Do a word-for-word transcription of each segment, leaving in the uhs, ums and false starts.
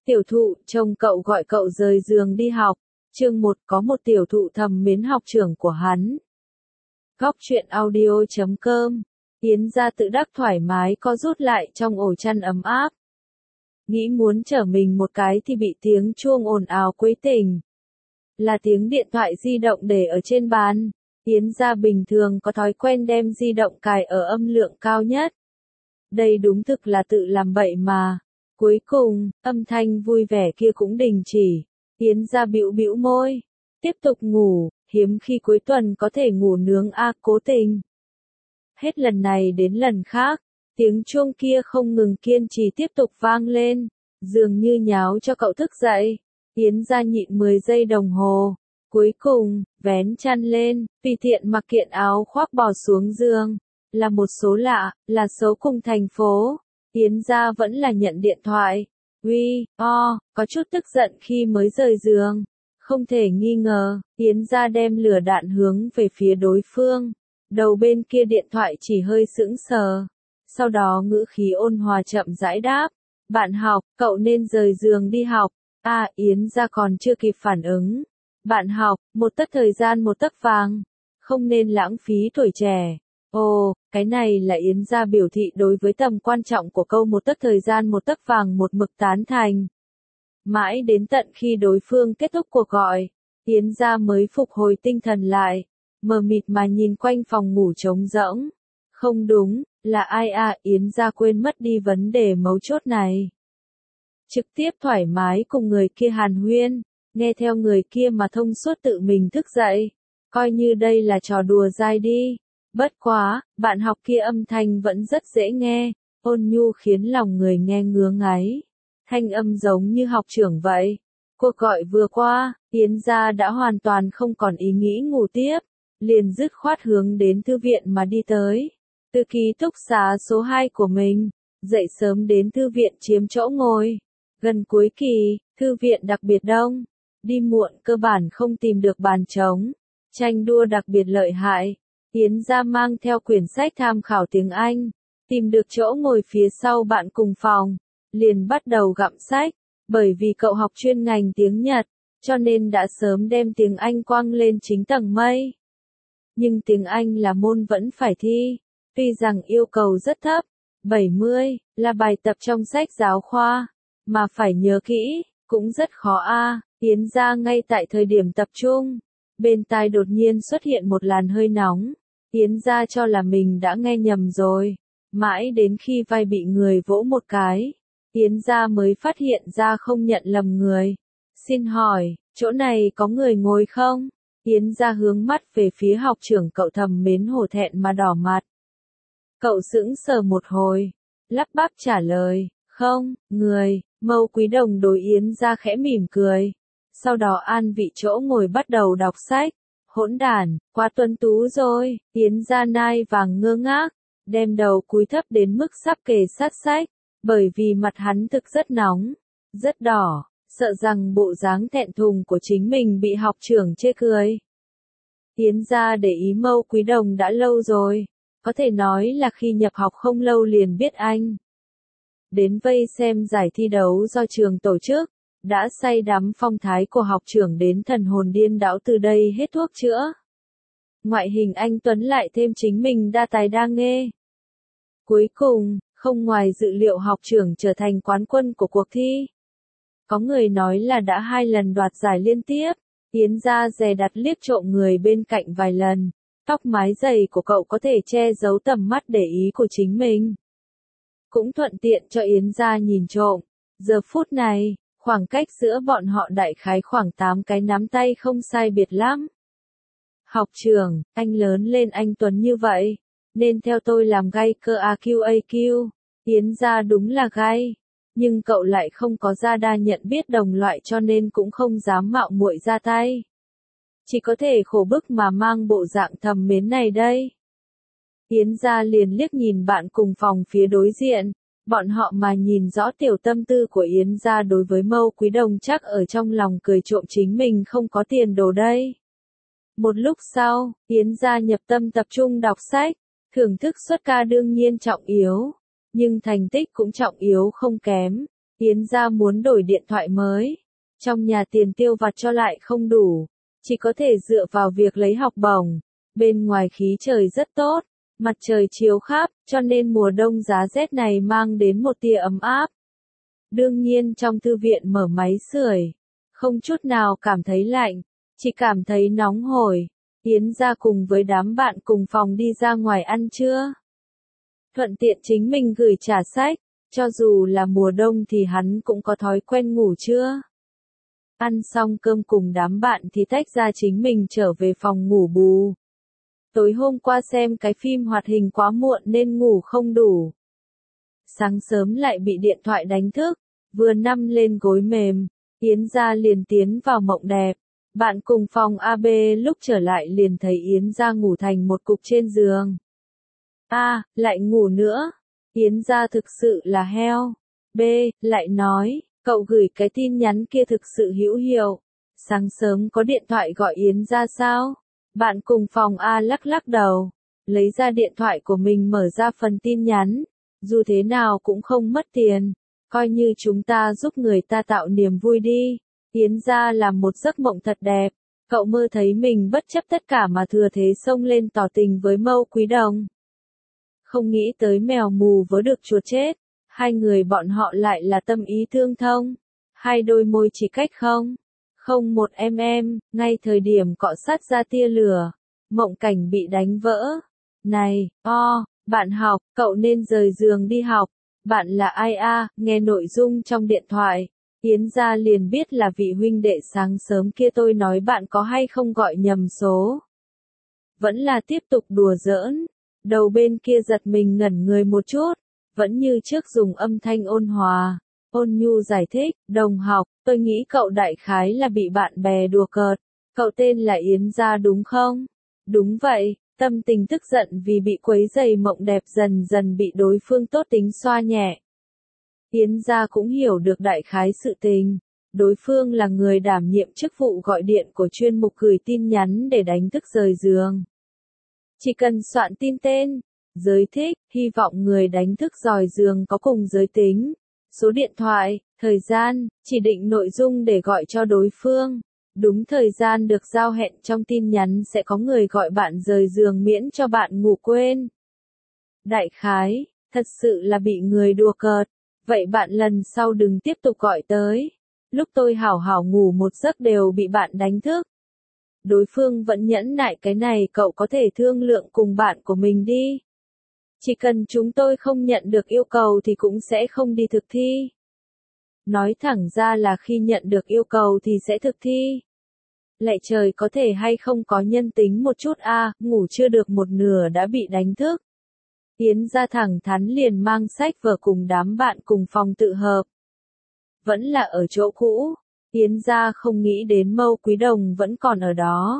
Tiểu thụ, chồng cậu gọi cậu rời giường đi học. Chương một, có một tiểu thụ thầm mến học trưởng của hắn. Góc truyện audio chấm com. Yến gia tự đắc thoải mái co rút lại trong ổ chăn ấm áp. Nghĩ muốn trở mình một cái thì bị tiếng chuông ồn ào quấy tỉnh. Là tiếng điện thoại di động để ở trên bàn. Yến gia bình thường có thói quen đem di động cài ở âm lượng cao nhất. Đây đúng thực là tự làm bậy mà. Cuối cùng, âm thanh vui vẻ kia cũng đình chỉ. Yến gia bĩu bĩu môi. Tiếp tục ngủ, hiếm khi cuối tuần có thể ngủ nướng a à, cố tình. Hết lần này đến lần khác, tiếng chuông kia không ngừng kiên trì tiếp tục vang lên, dường như nháo cho cậu thức dậy. Yến gia nhịn mười giây đồng hồ. Cuối cùng, vén chăn lên, tùy tiện mặc kiện áo khoác bò xuống giường. Là một số lạ, là số cùng thành phố. Yến gia vẫn là nhận điện thoại. Uy, o, có chút tức giận khi mới rời giường. Không thể nghi ngờ, Yến gia đem lửa đạn hướng về phía đối phương. Đầu bên kia điện thoại chỉ hơi sững sờ. Sau đó ngữ khí ôn hòa chậm rãi đáp. Bạn học, cậu nên rời giường đi học. À, Yến gia còn chưa kịp phản ứng. Bạn học, một tấc thời gian một tấc vàng. Không nên lãng phí tuổi trẻ. Ồ, cái này là Yến gia biểu thị đối với tầm quan trọng của câu một tấc thời gian một tấc vàng một mực tán thành. Mãi đến tận khi đối phương kết thúc cuộc gọi, Yến gia mới phục hồi tinh thần lại, mờ mịt mà nhìn quanh phòng ngủ trống rỗng. Không đúng, là ai à, Yến gia quên mất đi vấn đề mấu chốt này. Trực tiếp thoải mái cùng người kia hàn huyên, nghe theo người kia mà thông suốt tự mình thức dậy, coi như đây là trò đùa dai đi. Bất quá, bạn học kia âm thanh vẫn rất dễ nghe, ôn nhu khiến lòng người nghe ngứa ngáy. Thanh âm giống như học trưởng vậy. Cuộc gọi vừa qua, Yến gia đã hoàn toàn không còn ý nghĩ ngủ tiếp, liền dứt khoát hướng đến thư viện mà đi tới. Từ ký túc xá số hai của mình, dậy sớm đến thư viện chiếm chỗ ngồi. Gần cuối kỳ, thư viện đặc biệt đông, đi muộn cơ bản không tìm được bàn trống, tranh đua đặc biệt lợi hại. Yến gia mang theo quyển sách tham khảo tiếng Anh, tìm được chỗ ngồi phía sau bạn cùng phòng, liền bắt đầu gặm sách, bởi vì cậu học chuyên ngành tiếng Nhật, cho nên đã sớm đem tiếng Anh quăng lên chính tầng mây. Nhưng tiếng Anh là môn vẫn phải thi, tuy rằng yêu cầu rất thấp, bảy mươi, là bài tập trong sách giáo khoa, mà phải nhớ kỹ, cũng rất khó a. Yến gia ngay tại thời điểm tập trung, bên tai đột nhiên xuất hiện một làn hơi nóng. Yến gia cho là mình đã nghe nhầm rồi, mãi đến khi vai bị người vỗ một cái, Yến gia mới phát hiện ra không nhận lầm người. Xin hỏi, chỗ này có người ngồi không? Yến gia hướng mắt về phía học trưởng cậu thầm mến hổ thẹn mà đỏ mặt. Cậu sững sờ một hồi, lắp bắp trả lời, không, người. Mâu Quý Đồng đối Yến gia khẽ mỉm cười, sau đó an vị chỗ ngồi bắt đầu đọc sách. Hỗn đản, quá tuấn tú rồi. Yến gia nai vàng ngơ ngác, đem đầu cúi thấp đến mức sắp kề sát sách, bởi vì mặt hắn thực rất nóng, rất đỏ, sợ rằng bộ dáng thẹn thùng của chính mình bị học trưởng chê cười. Yến gia để ý Mâu Quý Đồng đã lâu rồi, có thể nói là khi nhập học không lâu liền biết anh. Đến vây xem giải thi đấu do trường tổ chức, đã say đắm phong thái của học trưởng đến thần hồn điên đảo từ đây hết thuốc chữa. Ngoại hình anh tuấn lại thêm chính mình đa tài đa nghề. Cuối cùng, không ngoài dự liệu học trưởng trở thành quán quân của cuộc thi. Có người nói là đã hai lần đoạt giải liên tiếp. Yến gia dè đặt liếc trộm người bên cạnh vài lần. Tóc mái dày của cậu có thể che giấu tầm mắt để ý của chính mình. Cũng thuận tiện cho Yến gia nhìn trộm. Giờ phút này, khoảng cách giữa bọn họ đại khái khoảng tám cái nắm tay không sai biệt lắm. Học trưởng, anh lớn lên anh tuấn như vậy, nên theo tôi làm gay cơ a quy a quy. Yến gia đúng là gay, nhưng cậu lại không có gia đa nhận biết đồng loại cho nên cũng không dám mạo muội ra tay. Chỉ có thể khổ bức mà mang bộ dạng thầm mến này đây. Yến gia liền liếc nhìn bạn cùng phòng phía đối diện. Bọn họ mà nhìn rõ tiểu tâm tư của Yến gia đối với Mâu Quý Đồng chắc ở trong lòng cười trộm chính mình không có tiền đồ đây. Một lúc sau, Yến gia nhập tâm tập trung đọc sách, thưởng thức xuất ca đương nhiên trọng yếu, nhưng thành tích cũng trọng yếu không kém. Yến gia muốn đổi điện thoại mới. Trong nhà tiền tiêu vặt cho lại không đủ. Chỉ có thể dựa vào việc lấy học bổng. Bên ngoài khí trời rất tốt. Mặt trời chiếu khắp, cho nên mùa đông giá rét này mang đến một tia ấm áp. Đương nhiên trong thư viện mở máy sưởi. Không chút nào cảm thấy lạnh. Chỉ cảm thấy nóng hổi. Yến gia cùng với đám bạn cùng phòng đi ra ngoài ăn trưa. Thuận tiện chính mình gửi trả sách. Cho dù là mùa đông thì hắn cũng có thói quen ngủ trưa. Ăn xong cơm cùng đám bạn thì tách ra chính mình trở về phòng ngủ bù. Tối hôm qua xem cái phim hoạt hình quá muộn nên ngủ không đủ. Sáng sớm lại bị điện thoại đánh thức. Vừa nằm lên gối mềm, Yến gia liền tiến vào mộng đẹp. Bạn cùng phòng a bê lúc trở lại liền thấy Yến gia ngủ thành một cục trên giường. A, à, lại ngủ nữa. Yến gia thực sự là heo. B, lại nói, cậu gửi cái tin nhắn kia thực sự hữu hiệu. Sáng sớm có điện thoại gọi Yến gia sao? Bạn cùng phòng A lắc lắc đầu. Lấy ra điện thoại của mình mở ra phần tin nhắn. Dù thế nào cũng không mất tiền. Coi như chúng ta giúp người ta tạo niềm vui đi. Yến gia là một giấc mộng thật đẹp. Cậu mơ thấy mình bất chấp tất cả mà thừa thế xông lên tỏ tình với Mâu Quý Đồng. Không nghĩ tới mèo mù vớ được chuột chết. Hai người bọn họ lại là tâm ý tương thông. Hai đôi môi chỉ cách không. Không một em em, ngay thời điểm cọ sát ra tia lửa. Mộng cảnh bị đánh vỡ. Này, o, bạn học, cậu nên rời giường đi học. Bạn là ai a? Nghe nội dung trong điện thoại. Yến gia liền biết là vị huynh đệ sáng sớm kia tôi nói bạn có hay không gọi nhầm số. Vẫn là tiếp tục đùa giỡn. Đầu bên kia giật mình ngẩn người một chút. Vẫn như trước dùng âm thanh ôn hòa. Ôn nhu giải thích, đồng học, tôi nghĩ cậu đại khái là bị bạn bè đùa cợt. Cậu tên là Yến gia đúng không? Đúng vậy, tâm tình tức giận vì bị quấy rầy mộng đẹp dần dần bị đối phương tốt tính xoa nhẹ. Yến gia cũng hiểu được đại khái sự tình. Đối phương là người đảm nhiệm chức vụ gọi điện của chuyên mục gửi tin nhắn để đánh thức rời giường. Chỉ cần soạn tin tên, giới thích, hy vọng người đánh thức rời giường có cùng giới tính, số điện thoại, thời gian, chỉ định nội dung để gọi cho đối phương. Đúng thời gian được giao hẹn trong tin nhắn sẽ có người gọi bạn rời giường miễn cho bạn ngủ quên. Đại khái, thật sự là bị người đùa cợt. Vậy bạn lần sau đừng tiếp tục gọi tới. Lúc tôi hảo hảo ngủ một giấc đều bị bạn đánh thức. Đối phương vẫn nhẫn nại cái này cậu có thể thương lượng cùng bạn của mình đi. Chỉ cần chúng tôi không nhận được yêu cầu thì cũng sẽ không đi thực thi. Nói thẳng ra là khi nhận được yêu cầu thì sẽ thực thi. Lạy trời có thể hay không có nhân tính một chút a, à, ngủ chưa được một nửa đã bị đánh thức. Yến gia thẳng thắn liền mang sách vở cùng đám bạn cùng phòng tự hợp. Vẫn là ở chỗ cũ, Yến gia không nghĩ đến Mâu Quý Đồng vẫn còn ở đó.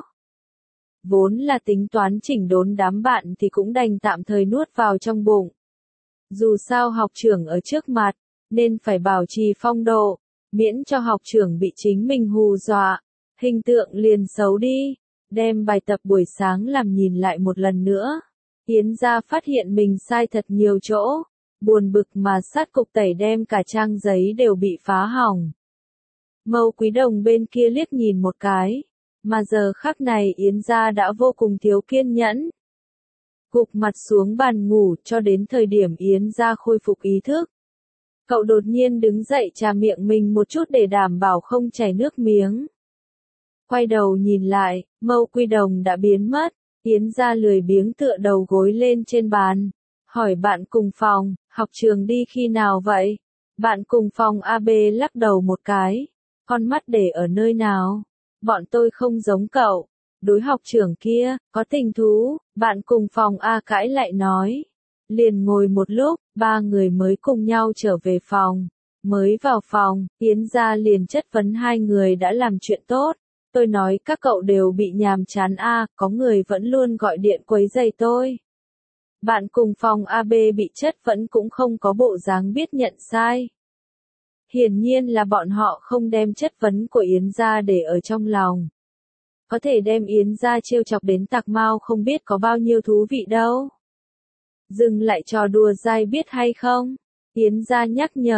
Vốn là tính toán chỉnh đốn đám bạn thì cũng đành tạm thời nuốt vào trong bụng. Dù sao học trưởng ở trước mặt, nên phải bảo trì phong độ, miễn cho học trưởng bị chính mình hù dọa, hình tượng liền xấu đi. Đem bài tập buổi sáng làm nhìn lại một lần nữa. Yến gia phát hiện mình sai thật nhiều chỗ, buồn bực mà sát cục tẩy đem cả trang giấy đều bị phá hỏng. Mâu Quý Đồng bên kia liếc nhìn một cái, mà giờ khắc này Yến gia đã vô cùng thiếu kiên nhẫn. Gục mặt xuống bàn ngủ cho đến thời điểm Yến gia khôi phục ý thức. Cậu đột nhiên đứng dậy chà miệng mình một chút để đảm bảo không chảy nước miếng. Quay đầu nhìn lại, Mâu Quý Đồng đã biến mất. Yến gia lười biếng tựa đầu gối lên trên bàn. Hỏi bạn cùng phòng, học trường đi khi nào vậy? Bạn cùng phòng a bê lắc đầu một cái. Con mắt để ở nơi nào? Bọn tôi không giống cậu. Đối học trưởng kia, có tình thú. Bạn cùng phòng A cãi lại nói. Liền ngồi một lúc, ba người mới cùng nhau trở về phòng. Mới vào phòng, Yến gia liền chất vấn hai người đã làm chuyện tốt. Tôi nói các cậu đều bị nhàm chán a, à, có người vẫn luôn gọi điện quấy rầy tôi. Bạn cùng phòng a bê bị chất vấn cũng không có bộ dáng biết nhận sai. Hiển nhiên là bọn họ không đem chất vấn của Yến gia để ở trong lòng. Có thể đem Yến gia trêu chọc đến tạc mau không biết có bao nhiêu thú vị đâu. Dừng lại trò đùa dai biết hay không? Yến gia nhắc nhở,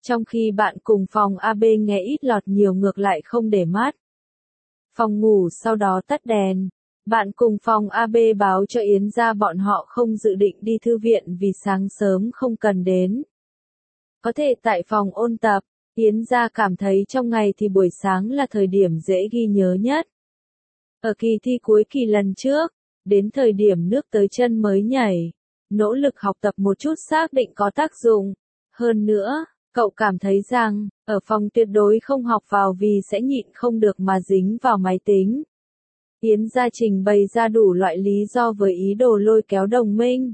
Trong khi bạn cùng phòng a bê nghe ít lọt nhiều ngược lại không để mắt. Phòng ngủ sau đó tắt đèn. Bạn cùng phòng a bê báo cho Yến gia bọn họ không dự định đi thư viện vì sáng sớm không cần đến. Có thể tại phòng ôn tập, Yến gia cảm thấy trong ngày thì buổi sáng là thời điểm dễ ghi nhớ nhất. Ở kỳ thi cuối kỳ lần trước, đến thời điểm nước tới chân mới nhảy, nỗ lực học tập một chút xác định có tác dụng. Hơn nữa, cậu cảm thấy rằng, ở phòng tuyệt đối không học vào vì sẽ nhịn không được mà dính vào máy tính. Yến gia trình bày ra đủ loại lý do với ý đồ lôi kéo đồng minh.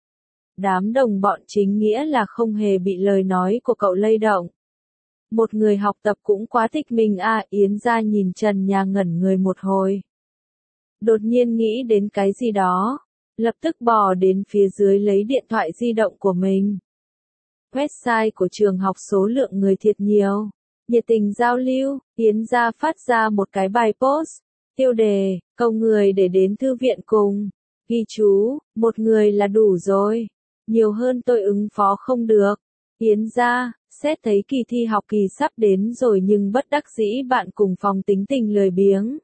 Đám đồng bọn chính nghĩa là không hề bị lời nói của cậu lay động. Một người học tập cũng quá thích mình à, Yến gia nhìn trần nhà ngẩn người một hồi. Đột nhiên nghĩ đến cái gì đó, lập tức bò đến phía dưới lấy điện thoại di động của mình. Website của trường học số lượng người thiệt nhiều, nhiệt tình giao lưu, Yến gia phát ra một cái bài post, tiêu đề, cầu người để đến thư viện cùng, ghi chú, một người là đủ rồi, nhiều hơn tôi ứng phó không được. Yến gia, xét thấy kỳ thi học kỳ sắp đến rồi nhưng bất đắc dĩ bạn cùng phòng tính tình lười biếng.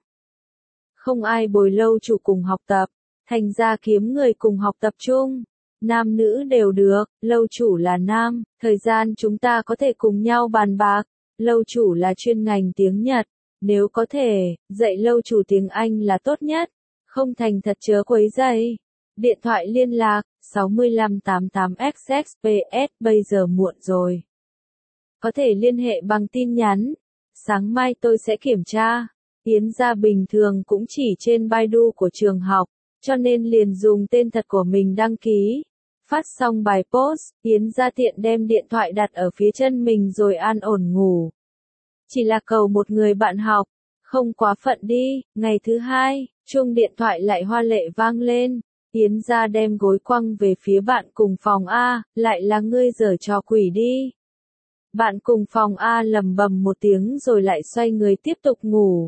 Không ai bồi lâu chủ cùng học tập, thành ra kiếm người cùng học tập chung. Nam nữ đều được, lâu chủ là nam, thời gian chúng ta có thể cùng nhau bàn bạc, lâu chủ là chuyên ngành tiếng Nhật, nếu có thể, dạy lâu chủ tiếng Anh là tốt nhất, không thành thật chớ quấy rầy. Điện thoại liên lạc, sáu lăm tám tám x x p s bây giờ muộn rồi. Có thể liên hệ bằng tin nhắn, sáng mai tôi sẽ kiểm tra. Yến gia bình thường cũng chỉ trên Baidu của trường học, cho nên liền dùng tên thật của mình đăng ký. Phát xong bài post, Yến gia tiện đem điện thoại đặt ở phía chân mình rồi an ổn ngủ. Chỉ là cầu một người bạn học, không quá phận đi. Ngày thứ hai, chuông điện thoại lại hoa lệ vang lên. Yến gia đem gối quăng về phía bạn cùng phòng A, lại là ngươi giở trò quỷ đi. Bạn cùng phòng A lầm bầm một tiếng rồi lại xoay người tiếp tục ngủ.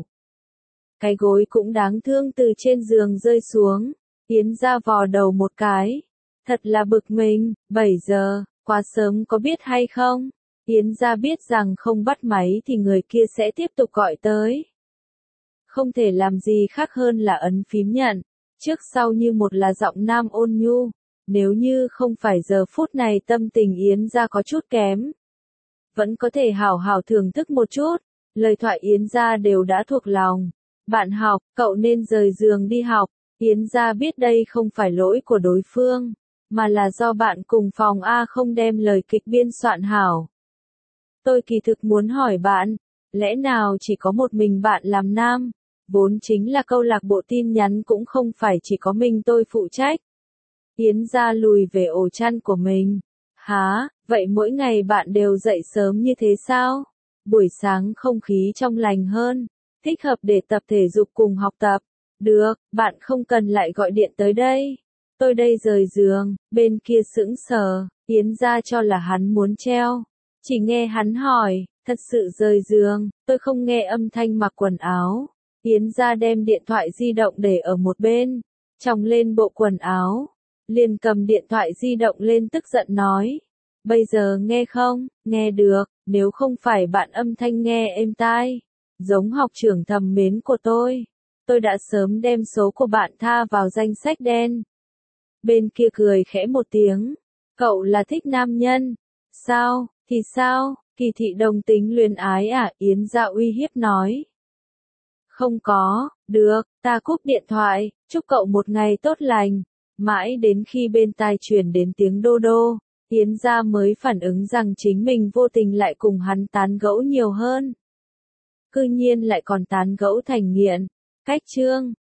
Cái gối cũng đáng thương từ trên giường rơi xuống. Yến gia vò đầu một cái. Thật là bực mình, bảy giờ, quá sớm có biết hay không? Yến gia biết rằng không bắt máy thì người kia sẽ tiếp tục gọi tới. Không thể làm gì khác hơn là ấn phím nhận. Trước sau như một là giọng nam ôn nhu. Nếu như không phải giờ phút này tâm tình Yến gia có chút kém, vẫn có thể hào hào thưởng thức một chút. Lời thoại Yến gia đều đã thuộc lòng. Bạn học, cậu nên rời giường đi học. Yến gia biết đây không phải lỗi của đối phương, mà là do bạn cùng phòng A không đem lời kịch biên soạn hảo. Tôi kỳ thực muốn hỏi bạn, lẽ nào chỉ có một mình bạn làm nam? Vốn chính là câu lạc bộ tin nhắn cũng không phải chỉ có mình tôi phụ trách. Yến gia lùi về ổ chăn của mình. Hả, vậy mỗi ngày bạn đều dậy sớm như thế sao? Buổi sáng không khí trong lành hơn, thích hợp để tập thể dục cùng học tập. Được, bạn không cần lại gọi điện tới đây. Tôi đây rời giường, bên kia sững sờ, Yến gia cho là hắn muốn treo. Chỉ nghe hắn hỏi, thật sự rời giường, tôi không nghe âm thanh mặc quần áo. Yến gia đem điện thoại di động để ở một bên, chồng lên bộ quần áo, liền cầm điện thoại di động lên tức giận nói. Bây giờ nghe không, nghe được, nếu không phải bạn âm thanh nghe êm tai, giống học trưởng thầm mến của tôi, tôi đã sớm đem số của bạn tha vào danh sách đen. Bên kia cười khẽ một tiếng, cậu là thích nam nhân, sao, thì sao, kỳ thị đồng tính luyến ái à, Yến gia uy hiếp nói. Không có, được, ta cúp điện thoại, chúc cậu một ngày tốt lành. Mãi đến khi bên tai truyền đến tiếng đô đô, Yến gia mới phản ứng rằng chính mình vô tình lại cùng hắn tán gẫu nhiều hơn. Cư nhiên lại còn tán gẫu thành nghiện. Cách chương